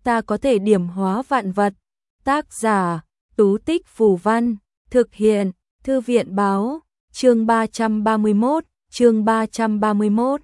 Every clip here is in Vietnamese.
ta có thể điểm hóa vạn vật. Tác giả, Tú Tích Phù Văn, thực hiện, Thư viện Báo, chương 331.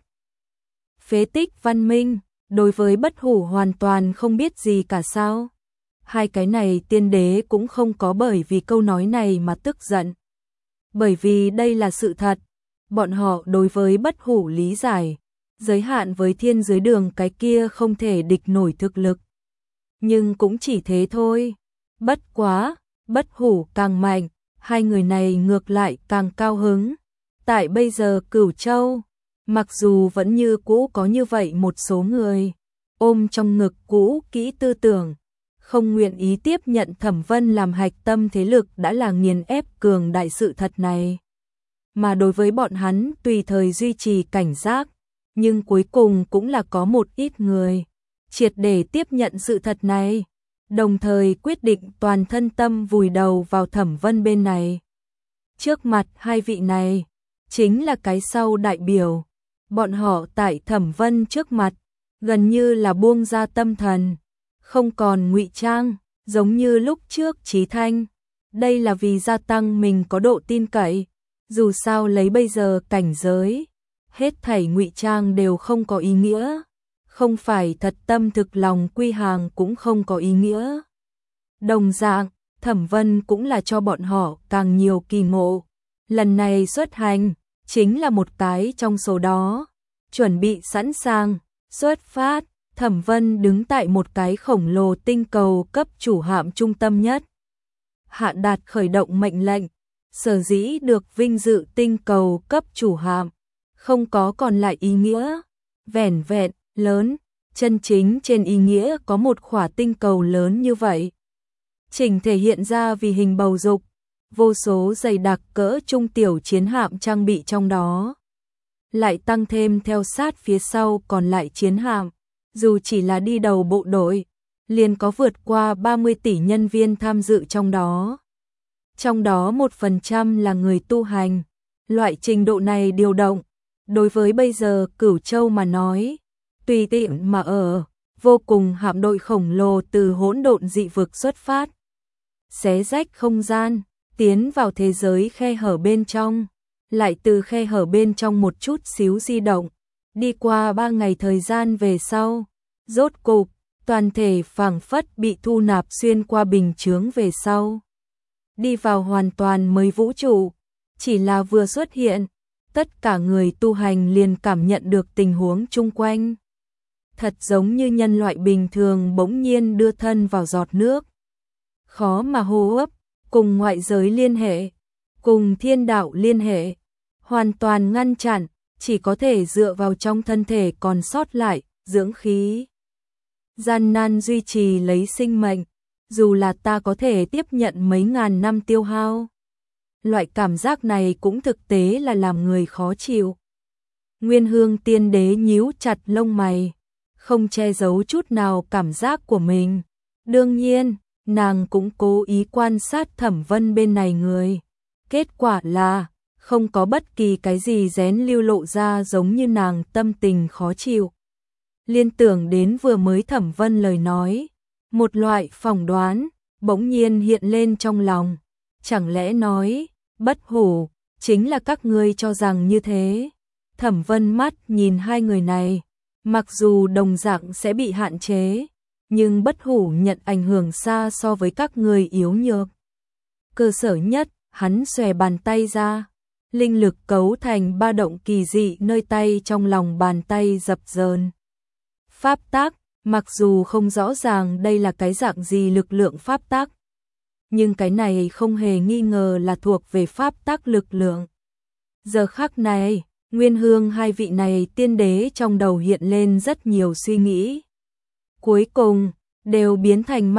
Phế tích văn minh, đối với Bất Hủ hoàn toàn không biết gì cả sao? Hai cái này tiên đế cũng không có bởi vì câu nói này mà tức giận. Bởi vì đây là sự thật, bọn họ đối với Bất Hủ lý giải, giới hạn với thiên giới đường cái kia không thể địch nổi thực lực. Nhưng cũng chỉ thế thôi. Bất quá, Bất Hủ càng mạnh, hai người này ngược lại càng cao hứng. Tại bây giờ Cửu Châu, mặc dù vẫn như cũ có như vậy một số người, ôm trong ngực cũ kỹ tư tưởng, không nguyện ý tiếp nhận Thẩm Vân làm hạch tâm thế lực đã là nghiền ép cường đại sự thật này. Mà đối với bọn hắn tùy thời duy trì cảnh giác, nhưng cuối cùng cũng là có một ít người triệt để tiếp nhận sự thật này, đồng thời quyết định toàn thân tâm vùi đầu vào Thẩm Vân bên này. Trước mặt hai vị này, chính là cái sau đại biểu, bọn họ tại Thẩm Vân trước mặt, gần như là buông ra tâm thần, không còn ngụy trang, giống như lúc trước Chí Thanh. Đây là vì gia tăng mình có độ tin cậy, dù sao lấy bây giờ cảnh giới, hết thảy ngụy trang đều không có ý nghĩa, không phải thật tâm thực lòng quy hàng cũng không có ý nghĩa. Đồng dạng, Thẩm Vân cũng là cho bọn họ càng nhiều kỳ ngộ. Lần này xuất hành, chính là một cái trong số đó. Chuẩn bị sẵn sàng, xuất phát, Thẩm Vân đứng tại một cái khổng lồ tinh cầu cấp chủ hạm trung tâm nhất. Hạ đạt khởi động mệnh lệnh, sở dĩ được vinh dự tinh cầu cấp chủ hạm, không có còn lại ý nghĩa, vẻn vẹn, lớn, chân chính trên ý nghĩa có một khỏa tinh cầu lớn như vậy. Chỉnh thể hiện ra vì hình bầu dục, vô số dày đặc cỡ trung tiểu chiến hạm trang bị trong đó. Lại tăng thêm theo sát phía sau còn lại chiến hạm, dù chỉ là đi đầu bộ đội, liền có vượt qua 30 tỷ nhân viên tham dự trong đó. Trong đó 1% là người tu hành, loại trình độ này điều động, đối với bây giờ Cửu Châu mà nói, tùy tiện mà ở, vô cùng hạm đội khổng lồ từ hỗn độn dị vực xuất phát, xé rách không gian, tiến vào thế giới khe hở bên trong, lại từ khe hở bên trong một chút xíu di động, đi qua 3 ngày thời gian về sau, rốt cục, toàn thể phảng phất bị thu nạp xuyên qua bình chướng về sau. Đi vào hoàn toàn mới vũ trụ, chỉ là vừa xuất hiện, tất cả người tu hành liền cảm nhận được tình huống chung quanh. Thật giống như nhân loại bình thường bỗng nhiên đưa thân vào giọt nước. Khó mà hô hấp, cùng ngoại giới liên hệ, cùng thiên đạo liên hệ, hoàn toàn ngăn chặn, chỉ có thể dựa vào trong thân thể còn sót lại, dưỡng khí. Gian nan duy trì lấy sinh mệnh, dù là ta có thể tiếp nhận mấy ngàn năm tiêu hao. Loại cảm giác này cũng thực tế là làm người khó chịu. Nguyên Hương tiên đế nhíu chặt lông mày, không che giấu chút nào cảm giác của mình. Đương nhiên, nàng cũng cố ý quan sát Thẩm Vân bên này người. Kết quả là, không có bất kỳ cái gì rén lưu lộ ra giống như nàng tâm tình khó chịu. Liên tưởng đến vừa mới Thẩm Vân lời nói, một loại phỏng đoán, bỗng nhiên hiện lên trong lòng. Chẳng lẽ nói, Bất Hủ, chính là các ngươi cho rằng như thế? Thẩm Vân mắt nhìn hai người này, mặc dù đồng dạng sẽ bị hạn chế, nhưng Bất Hủ nhận ảnh hưởng xa so với các người yếu nhược. Cơ sở nhất, hắn xòe bàn tay ra, linh lực cấu thành ba động kỳ dị nơi tay trong lòng bàn tay dập dờn. Pháp tắc, mặc dù không rõ ràng đây là cái dạng gì lực lượng pháp tắc, nhưng cái này không hề nghi ngờ là thuộc về pháp tắc lực lượng. Giờ khắc này, Nguyên Hương hai vị này tiên đế trong đầu hiện lên rất nhiều suy nghĩ. Cuối cùng, đều biến thành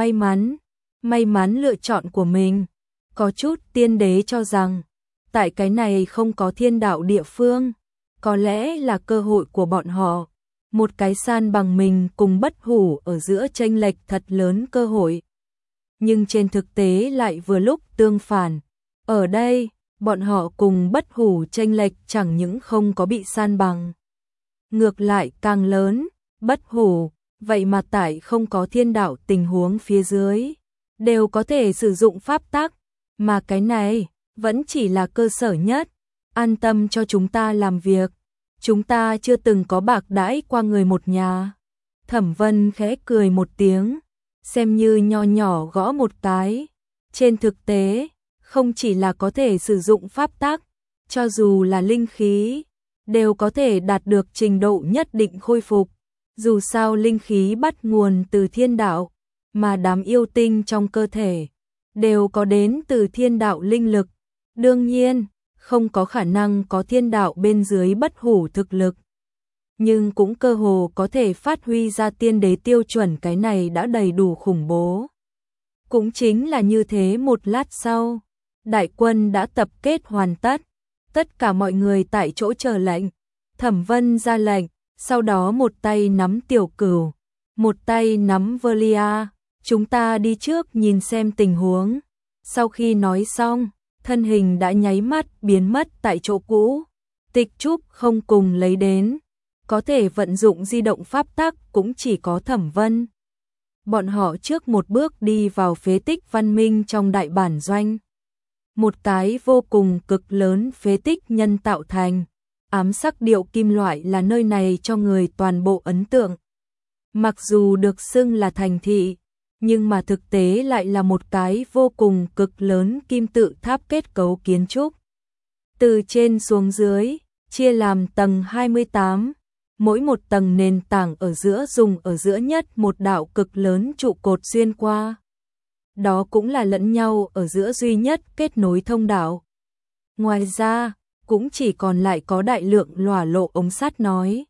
may mắn lựa chọn của mình. Có chút tiên đế cho rằng, tại cái này không có thiên đạo địa phương, có lẽ là cơ hội của bọn họ. Một cái san bằng mình cùng Bất Hủ ở giữa chênh lệch thật lớn cơ hội. Nhưng trên thực tế lại vừa lúc tương phản. Ở đây, bọn họ cùng Bất Hủ chênh lệch chẳng những không có bị san bằng. Ngược lại càng lớn, Bất Hủ, vậy mà tại không có thiên đạo tình huống phía dưới, đều có thể sử dụng pháp tắc, mà cái này vẫn chỉ là cơ sở nhất. An tâm cho chúng ta làm việc, chúng ta chưa từng có bạc đãi qua người một nhà. Thẩm Vân khẽ cười một tiếng, xem như nho nhỏ gõ một cái. Trên thực tế, không chỉ là có thể sử dụng pháp tắc, cho dù là linh khí, đều có thể đạt được trình độ nhất định khôi phục. Dù sao linh khí bắt nguồn từ thiên đạo, mà đám yêu tinh trong cơ thể đều có đến từ thiên đạo linh lực. Đương nhiên, không có khả năng có thiên đạo bên dưới bất hủ thực lực, nhưng cũng cơ hồ có thể phát huy ra tiên đế tiêu chuẩn, cái này đã đầy đủ khủng bố. Cũng chính là như thế, một lát sau, đại quân đã tập kết hoàn tất, tất cả mọi người tại chỗ chờ lệnh. Thẩm Vân ra lệnh, sau đó một tay nắm Tiểu Cửu, một tay nắm Velia, chúng ta đi trước nhìn xem tình huống. Sau khi nói xong, thân hình đã nháy mắt biến mất tại chỗ cũ. Tịch Trúc không cùng lấy đến, có thể vận dụng di động pháp tắc cũng chỉ có Thẩm Vân. Bọn họ trước một bước đi vào phế tích văn minh trong đại bản doanh. Một cái vô cùng cực lớn phế tích nhân tạo thành, ám sắc điệu kim loại là nơi này cho người toàn bộ ấn tượng. Mặc dù được xưng là thành thị, nhưng mà thực tế lại là một cái vô cùng cực lớn kim tự tháp kết cấu kiến trúc. Từ trên xuống dưới, chia làm tầng 28, mỗi một tầng nền tảng ở giữa dùng ở giữa nhất một đạo cực lớn trụ cột xuyên qua. Đó cũng là lẫn nhau ở giữa duy nhất kết nối thông đạo. Ngoài ra, cũng chỉ còn lại có đại lượng lòa lộ ống sắt nói.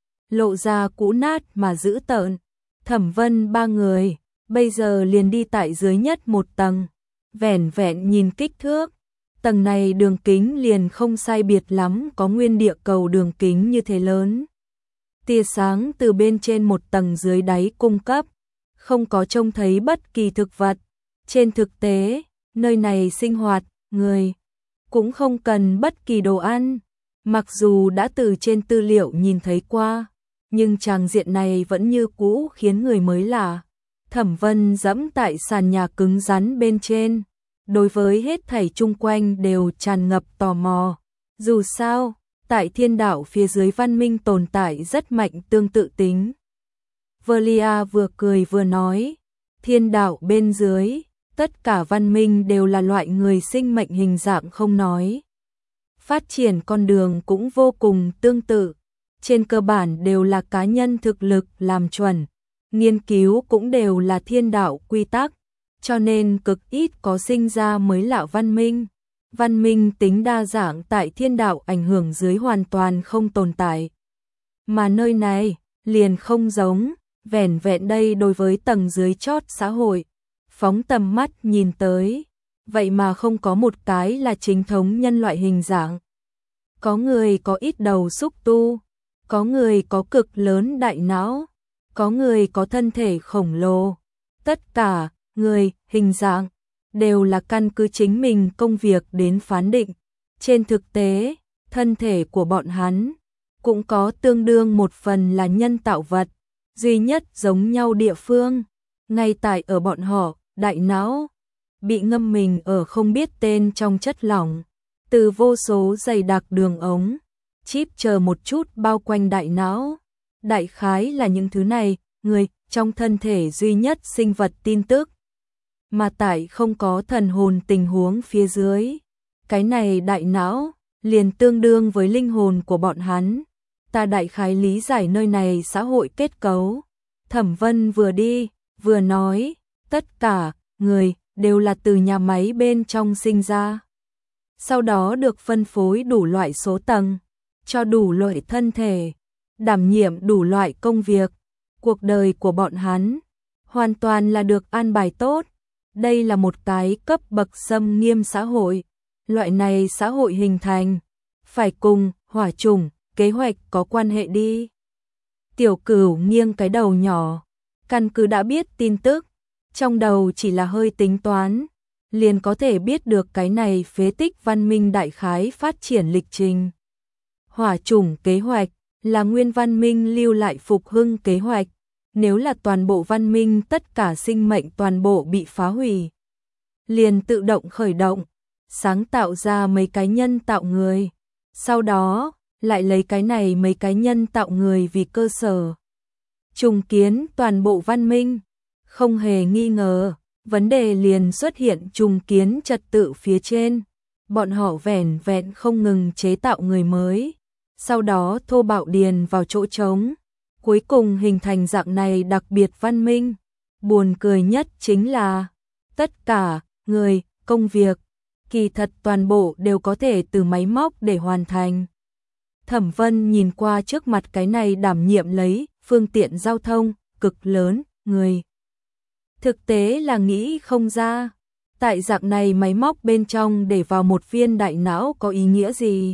Lộ ra cũ nát mà dữ tợn. Thẩm Vân ba người bây giờ liền đi tại dưới nhất một tầng, vẻn vẹn nhìn kích thước, tầng này đường kính liền không sai biệt lắm có nguyên địa cầu đường kính như thế lớn. Tia sáng từ bên trên một tầng dưới đáy cung cấp, không có trông thấy bất kỳ thực vật. Trên thực tế, nơi này sinh hoạt, người cũng không cần bất kỳ đồ ăn. Mặc dù đã từ trên tư liệu nhìn thấy qua, nhưng tràng diện này vẫn như cũ khiến người mới lạ. Thẩm Vân dẫm tại sàn nhà cứng rắn bên trên, đối với hết thảy chung quanh đều tràn ngập tò mò. Dù sao, tại thiên đạo phía dưới văn minh tồn tại rất mạnh tương tự tính. Velia vừa cười vừa nói, thiên đạo bên dưới, tất cả văn minh đều là loại người sinh mệnh hình dạng không nói. Phát triển con đường cũng vô cùng tương tự, trên cơ bản đều là cá nhân thực lực làm chuẩn, nghiên cứu cũng đều là thiên đạo quy tắc, cho nên cực ít có sinh ra mới lạ văn minh. Văn minh tính đa dạng tại thiên đạo ảnh hưởng dưới hoàn toàn không tồn tại. Mà nơi này, liền không giống, vẻn vẹn đây đối với tầng dưới chót xã hội. Phóng tầm mắt nhìn tới, vậy mà không có một cái là chính thống nhân loại hình dạng. Có người có ít đầu xúc tu, có người có cực lớn đại não, có người có thân thể khổng lồ. Tất cả, người, hình dạng, đều là căn cứ chính mình công việc đến phán định. Trên thực tế, thân thể của bọn hắn cũng có tương đương một phần là nhân tạo vật, duy nhất giống nhau địa phương, ngay tại ở bọn họ, đại não bị ngâm mình ở không biết tên trong chất lỏng, từ vô số dày đặc đường ống, chip chờ một chút bao quanh đại não. Đại khái là những thứ này, người trong thân thể duy nhất sinh vật tin tức. Mà tại không có thần hồn tình huống phía dưới, cái này đại não liền tương đương với linh hồn của bọn hắn. Ta đại khái lý giải nơi này xã hội kết cấu. Thẩm Vân vừa đi, vừa nói, tất cả người đều là từ nhà máy bên trong sinh ra. Sau đó được phân phối đủ loại số tầng, cho đủ loại thân thể, đảm nhiệm đủ loại công việc. Cuộc đời của bọn hắn hoàn toàn là được an bài tốt. Đây là một cái cấp bậc xâm nghiêm xã hội. Loại này xã hội hình thành phải cùng hỏa chủng kế hoạch có quan hệ đi. Tiểu Cửu nghiêng cái đầu nhỏ, căn cứ đã biết tin tức, trong đầu chỉ là hơi tính toán, liền có thể biết được cái này phế tích văn minh đại khái phát triển lịch trình. Hỏa chủng kế hoạch là nguyên văn minh lưu lại phục hưng kế hoạch, nếu là toàn bộ văn minh tất cả sinh mệnh toàn bộ bị phá hủy, liền tự động khởi động, sáng tạo ra mấy cái nhân tạo người, sau đó lại lấy cái này mấy cái nhân tạo người vì cơ sở, trùng kiến toàn bộ văn minh. Không hề nghi ngờ, vấn đề liền xuất hiện trùng kiến trật tự phía trên. Bọn họ vẻn vẹn không ngừng chế tạo người mới, sau đó thô bạo điền vào chỗ trống, cuối cùng hình thành dạng này đặc biệt văn minh. Buồn cười nhất chính là tất cả người, công việc, kỳ thật toàn bộ đều có thể từ máy móc để hoàn thành. Thẩm Vân nhìn qua trước mặt cái này đảm nhiệm lấy phương tiện giao thông cực lớn người. Thực tế là nghĩ không ra, tại dạng này máy móc bên trong để vào một viên đại não có ý nghĩa gì.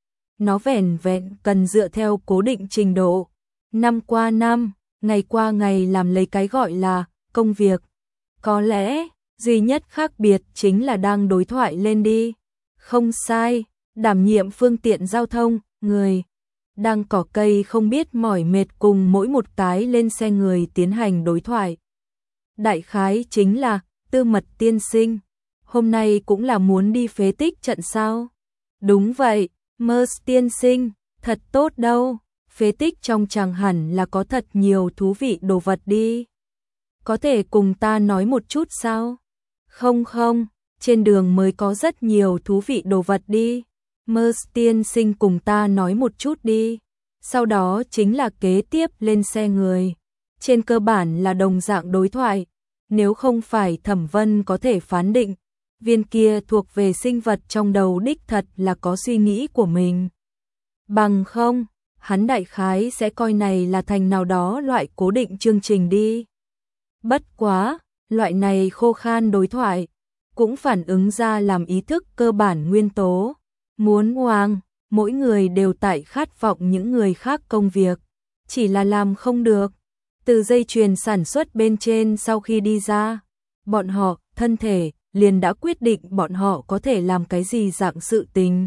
Nó vẻn vẹn cần dựa theo cố định trình độ, năm qua năm, ngày qua ngày làm lấy cái gọi là công việc. Có lẽ, duy nhất khác biệt chính là đang đối thoại lên đi. Không sai, đảm nhiệm phương tiện giao thông, người. Đang cỏ cây không biết mỏi mệt cùng mỗi một cái lên xe người tiến hành đối thoại. Đại khái chính là, Tư Mật tiên sinh, hôm nay cũng là muốn đi phế tích trận sao? Đúng vậy, Mers tiên sinh, thật tốt đâu, phế tích trong chẳng hẳn là có thật nhiều thú vị đồ vật đi. Có thể cùng ta nói một chút sao? Không không, trên đường mới có rất nhiều thú vị đồ vật đi. Mers tiên sinh cùng ta nói một chút đi. Sau đó chính là kế tiếp lên xe người. Trên cơ bản là đồng dạng đối thoại. Nếu không phải Thẩm Vân có thể phán định, viên kia thuộc về sinh vật trong đầu đích thật là có suy nghĩ của mình. Bằng không, hắn đại khái sẽ coi này là thành nào đó loại cố định chương trình đi. Bất quá, loại này khô khan đối thoại, cũng phản ứng ra làm ý thức cơ bản nguyên tố. Muốn oang, mỗi người đều tại khát vọng những người khác công việc, chỉ là làm không được. Từ dây chuyền sản xuất bên trên sau khi đi ra, bọn họ, thân thể, liền đã quyết định bọn họ có thể làm cái gì dạng sự tình.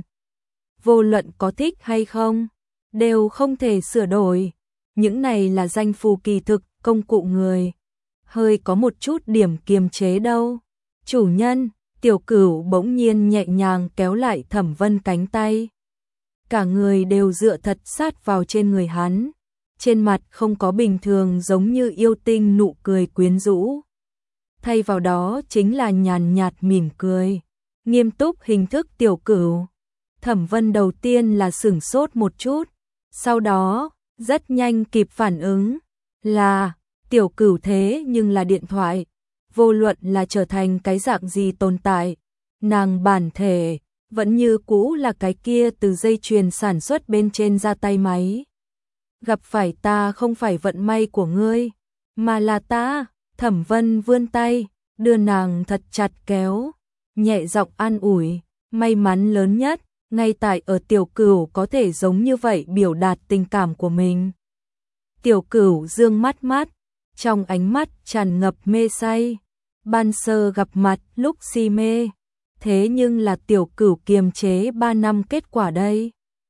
Vô luận có thích hay không, đều không thể sửa đổi. Những này là danh phù kỳ thực, công cụ người. Hơi có một chút điểm kiềm chế đâu. Chủ nhân, Tiểu Cửu bỗng nhiên nhẹ nhàng kéo lại Thẩm Vân cánh tay. Cả người đều dựa thật sát vào trên người hắn. Trên mặt không có bình thường giống như yêu tinh nụ cười quyến rũ. Thay vào đó chính là nhàn nhạt mỉm cười. Nghiêm túc hình thức Tiểu Cửu. Thẩm Vân đầu tiên là sửng sốt một chút. Sau đó, rất nhanh kịp phản ứng. Là, Tiểu Cửu thế nhưng là điện thoại. Vô luận là trở thành cái dạng gì tồn tại. Nàng bản thể, vẫn như cũ là cái kia từ dây chuyền sản xuất bên trên ra tay máy. Gặp phải ta không phải vận may của ngươi, mà là ta. Thẩm Vân vươn tay, đưa nàng thật chặt kéo, nhẹ giọng an ủi. May mắn lớn nhất, ngay tại ở Tiểu Cửu có thể giống như vậy biểu đạt tình cảm của mình. Tiểu Cửu dương mắt mắt, trong ánh mắt tràn ngập mê say. Ban sơ gặp mặt lúc si mê, thế nhưng là Tiểu Cửu kiềm chế 3 năm kết quả đây.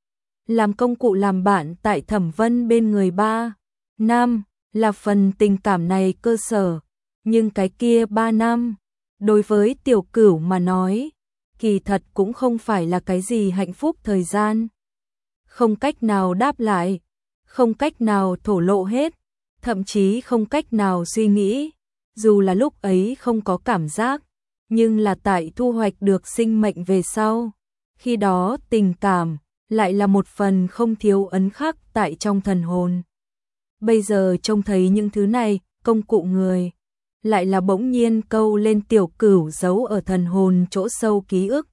Làm công cụ làm bạn tại Thẩm Vân bên người 3 năm, là phần tình cảm này cơ sở. Nhưng cái kia 3 năm, đối với Tiểu Cửu mà nói, kỳ thật cũng không phải là cái gì hạnh phúc thời gian. Không cách nào đáp lại, không cách nào thổ lộ hết, thậm chí không cách nào suy nghĩ. Dù là lúc ấy không có cảm giác, nhưng là tại thu hoạch được sinh mệnh về sau. Khi đó tình cảm lại là một phần không thiếu ấn khắc tại trong thần hồn. Bây giờ trông thấy những thứ này, công cụ người, lại là bỗng nhiên câu lên Tiểu Cửu giấu ở thần hồn chỗ sâu ký ức.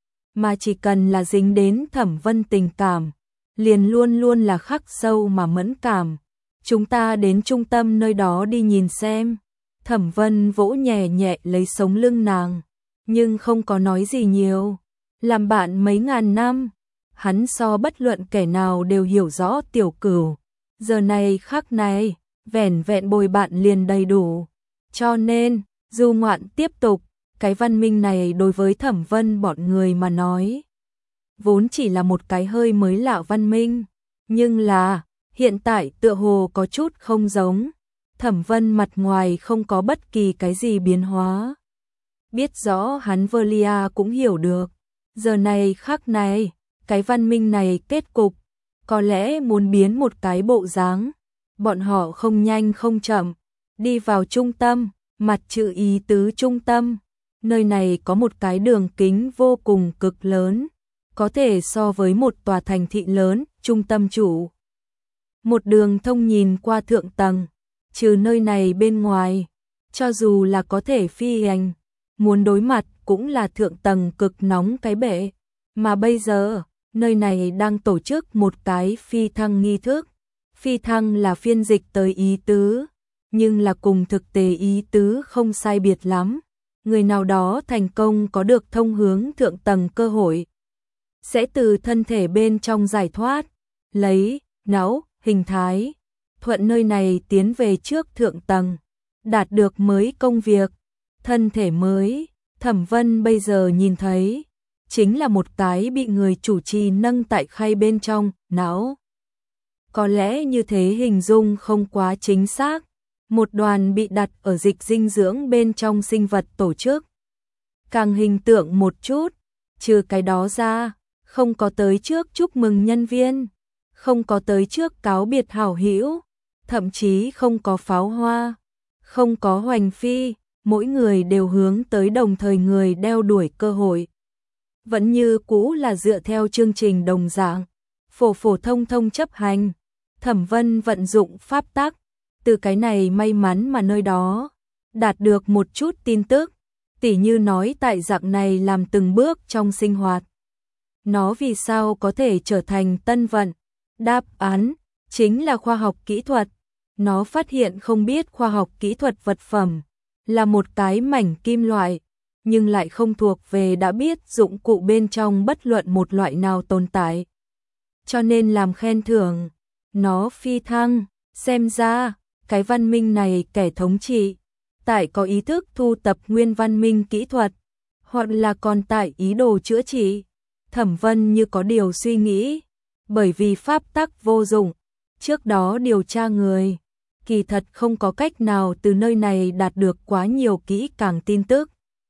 Mà chỉ cần là dính đến Thẩm Vân tình cảm, liền luôn luôn là khắc sâu mà mẫn cảm. Chúng ta đến trung tâm nơi đó đi nhìn xem. Thẩm Vân vỗ nhẹ nhẹ lấy sống lưng nàng, nhưng không có nói gì nhiều. Làm bạn mấy ngàn năm, hắn so bất luận kẻ nào đều hiểu rõ Tiểu Cửu. Giờ này khắc này, vẻn vẹn bồi bạn liền đầy đủ. Cho nên, du ngoạn tiếp tục, cái văn minh này đối với Thẩm Vân bọn người mà nói, vốn chỉ là một cái hơi mới lạ văn minh, nhưng là, hiện tại tựa hồ có chút không giống. Thẩm Vân mặt ngoài không có bất kỳ cái gì biến hóa. Biết rõ hắn Velia cũng hiểu được. Giờ này khắc này, cái văn minh này kết cục, có lẽ muốn biến một cái bộ dáng. Bọn họ không nhanh không chậm, đi vào trung tâm, mặt chữ ý tứ trung tâm. Nơi này có một cái đường kính vô cùng cực lớn, có thể so với một tòa thành thị lớn, trung tâm chủ. Một đường thông nhìn qua thượng tầng, trừ nơi này bên ngoài, cho dù là có thể phi hành, muốn đối mặt cũng là thượng tầng cực nóng cái bể. Mà bây giờ, nơi này đang tổ chức một cái phi thăng nghi thức. Phi thăng là phiên dịch tới ý tứ, nhưng là cùng thực tế ý tứ không sai biệt lắm. Người nào đó thành công có được thông hướng thượng tầng cơ hội, sẽ từ thân thể bên trong giải thoát, lấy não hình thái, thuận nơi này tiến về trước thượng tầng, đạt được mới công việc, thân thể mới. Thẩm Vân bây giờ nhìn thấy, chính là một cái bị người chủ trì nâng tại khay bên trong, não. Có lẽ như thế hình dung không quá chính xác, một đoàn bị đặt ở dịch dinh dưỡng bên trong sinh vật tổ chức. Càng hình tượng một chút, trừ cái đó ra, không có tới trước chúc mừng nhân viên, không có tới trước cáo biệt hảo hữu, thậm chí không có pháo hoa, không có hoành phi, mỗi người đều hướng tới đồng thời người đeo đuổi cơ hội. Vẫn như cũ là dựa theo chương trình đồng dạng, phổ phổ thông thông chấp hành. Thẩm Vân vận dụng pháp tắc, từ cái này may mắn mà nơi đó đạt được một chút tin tức, tỉ như nói tại dạng này làm từng bước trong sinh hoạt. Nó vì sao có thể trở thành tân vận? Đáp án chính là khoa học kỹ thuật. Nó phát hiện không biết khoa học kỹ thuật vật phẩm là một cái mảnh kim loại, nhưng lại không thuộc về đã biết dụng cụ bên trong bất luận một loại nào tồn tại. Cho nên làm khen thưởng, nó phi thăng, xem ra, cái văn minh này kẻ thống trị, tại có ý thức thu tập nguyên văn minh kỹ thuật, hoặc là còn tại ý đồ chữa trị. Thẩm Vân như có điều suy nghĩ, bởi vì pháp tắc vô dụng, trước đó điều tra người, kỳ thật không có cách nào từ nơi này đạt được quá nhiều kỹ càng tin tức.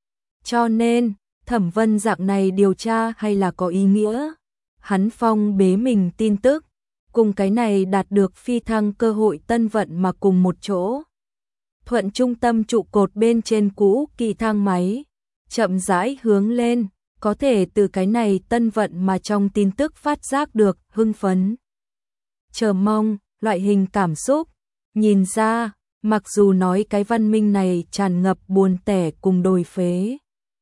Cho nên, Thẩm Vân dạng này điều tra hay là có ý nghĩa, hắn phong bế mình tin tức, cùng cái này đạt được phi thăng cơ hội tân vận mà cùng một chỗ. Thuận trung tâm trụ cột bên trên cũ kỳ thang máy, chậm rãi hướng lên, có thể từ cái này tân vận mà trong tin tức phát giác được hưng phấn, chờ mong, loại hình cảm xúc. Nhìn ra, mặc dù nói cái văn minh này tràn ngập buồn tẻ cùng đồi phế,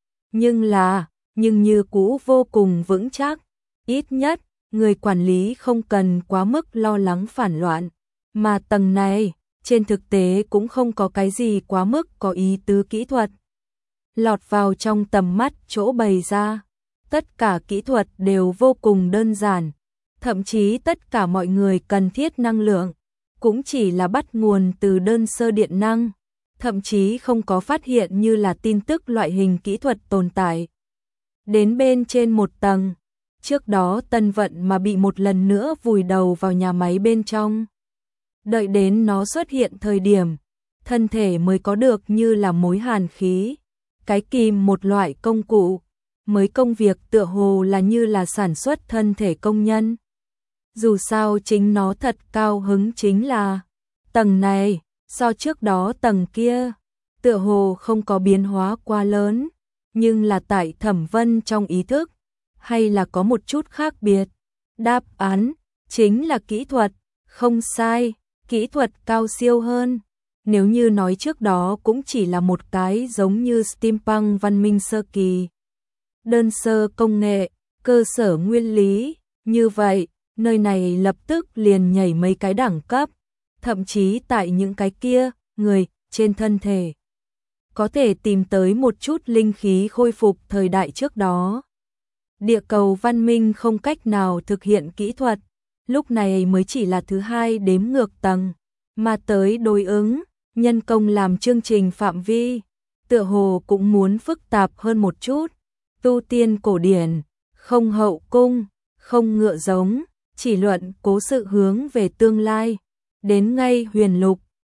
nhưng như cũ vô cùng vững chắc, ít nhất người quản lý không cần quá mức lo lắng phản loạn, mà tầng này, trên thực tế cũng không có cái gì quá mức có ý tứ kỹ thuật. Lọt vào trong tầm mắt chỗ bày ra, tất cả kỹ thuật đều vô cùng đơn giản, thậm chí tất cả mọi người cần thiết năng lượng, cũng chỉ là bắt nguồn từ đơn sơ điện năng, thậm chí không có phát hiện như là tin tức loại hình kỹ thuật tồn tại. Đến bên trên một tầng, trước đó tân vận mà bị một lần nữa vùi đầu vào nhà máy bên trong. Đợi đến nó xuất hiện thời điểm, thân thể mới có được như là mối hàn khí, cái kìm một loại công cụ, mới công việc tựa hồ là như là sản xuất thân thể công nhân. Dù sao chính nó thật cao hứng chính là, tầng này, so trước đó tầng kia, tựa hồ không có biến hóa quá lớn, nhưng là tại Thẩm Vân trong ý thức, hay là có một chút khác biệt. Đáp án, chính là kỹ thuật, không sai, kỹ thuật cao siêu hơn. Nếu như nói trước đó cũng chỉ là một cái giống như steampunk văn minh sơ kỳ. Đơn sơ công nghệ, cơ sở nguyên lý, như vậy, nơi này lập tức liền nhảy mấy cái đẳng cấp, thậm chí tại những cái kia, người, trên thân thể. Có thể tìm tới một chút linh khí khôi phục thời đại trước đó. Địa cầu văn minh không cách nào thực hiện kỹ thuật, lúc này mới chỉ là thứ hai đếm ngược tầng, mà tới đối ứng, nhân công làm chương trình phạm vi, tựa hồ cũng muốn phức tạp hơn một chút, tu tiên cổ điển, không hậu cung, không ngựa giống, chỉ luận cố sự hướng về tương lai, đến ngay huyền lục,